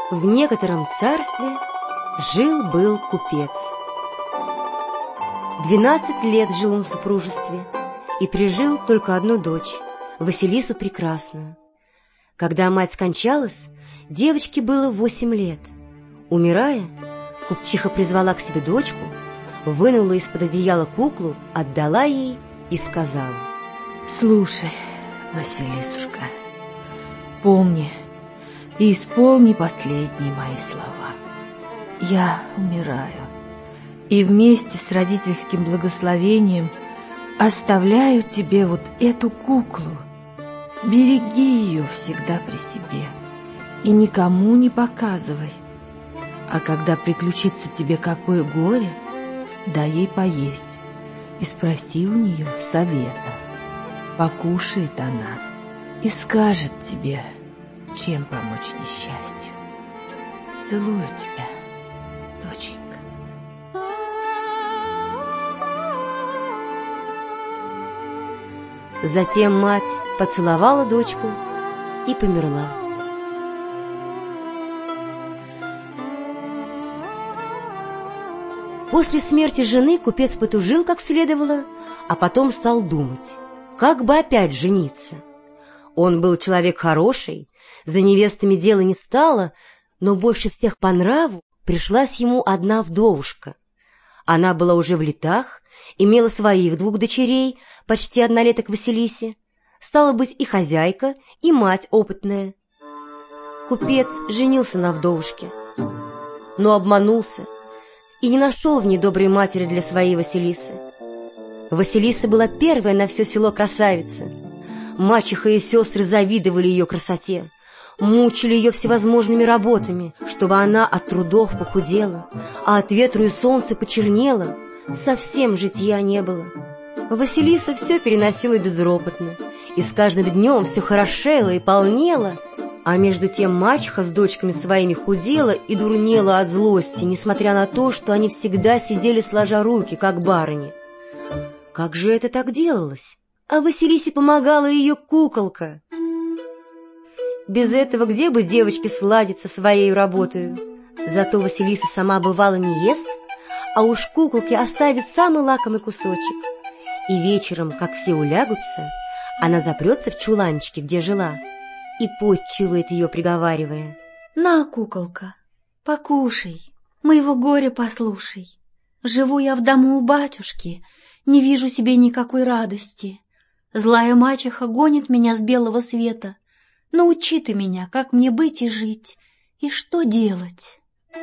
В некотором царстве жил-был купец. 12 лет жил он в супружестве и прижил только одну дочь, Василису Прекрасную. Когда мать скончалась, девочке было 8 лет. Умирая, купчиха призвала к себе дочку, вынула из-под одеяла куклу, отдала ей и сказала: «Слушай, Василисушка, помни и исполни последние мои слова. Я умираю, и вместе с родительским благословением оставляю тебе вот эту куклу. Береги ее всегда при себе и никому не показывай. А когда приключится тебе какое горе, дай ей поесть и спроси у нее совета. Покушает она и скажет тебе, чем помочь несчастью. Целую тебя, доченька». Затем мать поцеловала дочку и померла. После смерти жены купец потужил как следовало, а потом стал думать, как бы опять жениться. Он был человек хороший, за невестами дела не стало, но больше всех по нраву пришлась ему одна вдовушка. Она была уже в летах, имела своих 2 дочерей, почти однолеток Василисе, стала быть и хозяйка, и мать опытная. Купец женился на вдовушке, но обманулся и не нашел в ней доброй матери для своей Василисы. Василиса была первая на все село красавица. Мачеха и сестры завидовали ее красоте, мучили ее всевозможными работами, чтобы она от трудов похудела, а от ветру и солнца почернела, совсем житья не было. Василиса все переносила безропотно, и с каждым днем все хорошела и полнела, а между тем мачеха с дочками своими худела и дурнела от злости, несмотря на то, что они всегда сидели сложа руки, как барыни. Как же это так делалось? А Василисе помогала ее куколка. Без этого где бы девочке сладиться своей работой? Зато Василиса сама бывало не ест, а уж куколке оставит самый лакомый кусочек. И вечером, как все улягутся, она запрется в чуланчике, где жила, и подчивает ее, приговаривая: «На, куколка, покушай, моего горя послушай. Живу я в дому у батюшки, не вижу себе никакой радости. Злая мачеха гонит меня с белого света. Научи ты меня, как мне быть и жить, и что делать».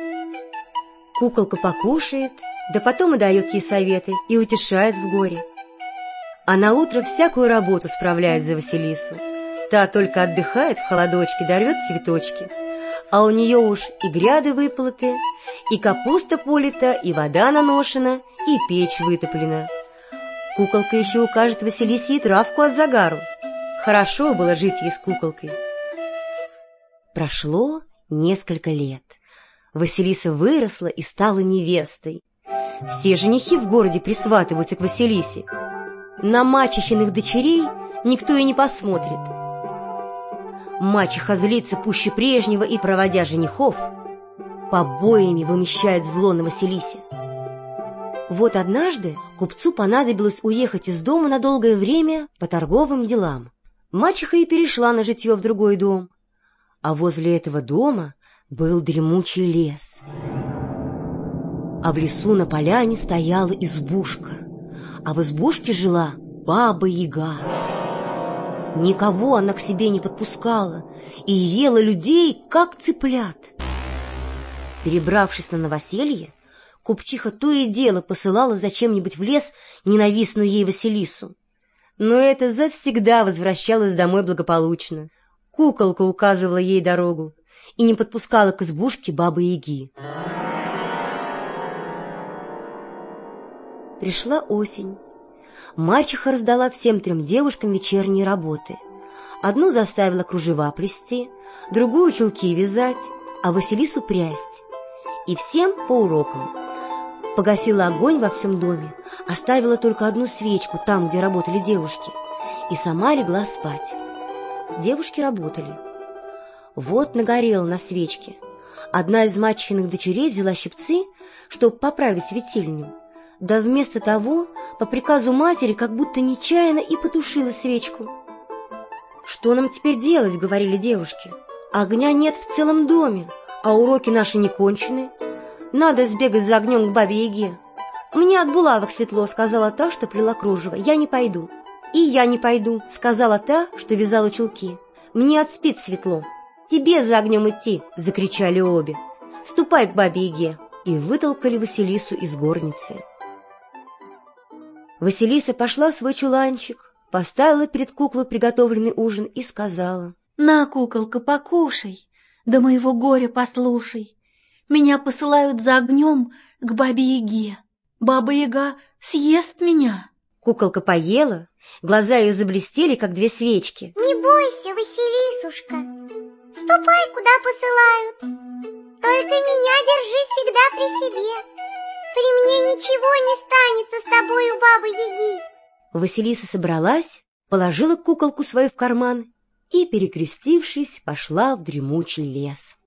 Куколка покушает, да потом и дает ей советы и утешает в горе. А наутро всякую работу справляет за Василису. Та только отдыхает в холодочке, да рвет цветочки. А у нее уж и гряды выполоты, и капуста полита, и вода наношена, и печь вытоплена. Куколка еще укажет Василисе и травку от загару. Хорошо было жить ей с куколкой. Прошло несколько лет. Василиса выросла и стала невестой. Все женихи в городе присватываются к Василисе. На мачехиных дочерей никто и не посмотрит. Мачеха злится пуще прежнего и, проводя женихов, побоями вымещает зло на Василисе. Вот однажды купцу понадобилось уехать из дома на долгое время по торговым делам. Мачеха и перешла на житье в другой дом. А возле этого дома был дремучий лес. А в лесу на поляне стояла избушка, а в избушке жила Баба-Яга. Никого она к себе не подпускала и ела людей, как цыплят. Перебравшись на новоселье, купчиха то и дело посылала зачем-нибудь в лес ненавистную ей Василису. Но это завсегда возвращалась домой благополучно. Куколка указывала ей дорогу и не подпускала к избушке Бабы-Яги. Пришла осень. Мачеха раздала всем 3 девушкам вечерние работы. Одну заставила кружева плести, другую чулки вязать, а Василису прясть. И всем по урокам. Погасила огонь во всем доме, оставила только одну свечку там, где работали девушки, и сама легла спать. Девушки работали. Вот нагорело на свечке, Одна из мачехиных дочерей взяла щипцы, чтобы поправить светильню, да вместо того, по приказу матери, как будто нечаянно и потушила свечку. «Что нам теперь делать?» — говорили девушки. «Огня нет в целом доме, а уроки наши не кончены. Надо сбегать за огнем к бабе-яге». «Мне от булавок светло», — сказала та, что плела кружево. «Я не пойду». «И я не пойду», — сказала та, что вязала чулки. «Мне от спиц светло». «Тебе за огнем идти!» — закричали обе. «Ступай к бабе-яге!» И вытолкали Василису из горницы. Василиса пошла в свой чуланчик, поставила перед куклой приготовленный ужин и сказала: «На, куколка, покушай, да моего горя послушай. Меня посылают за огнем к бабе-яге. Баба-яга съест меня». Куколка поела, глаза ее заблестели, как две свечки. «Не бойся, Василисушка, ступай, куда посылают. Только меня держи всегда при себе. При мне ничего не станется с тобою, бабы-яги». Василиса собралась, положила куколку свою в карман и, перекрестившись, пошла в дремучий лес.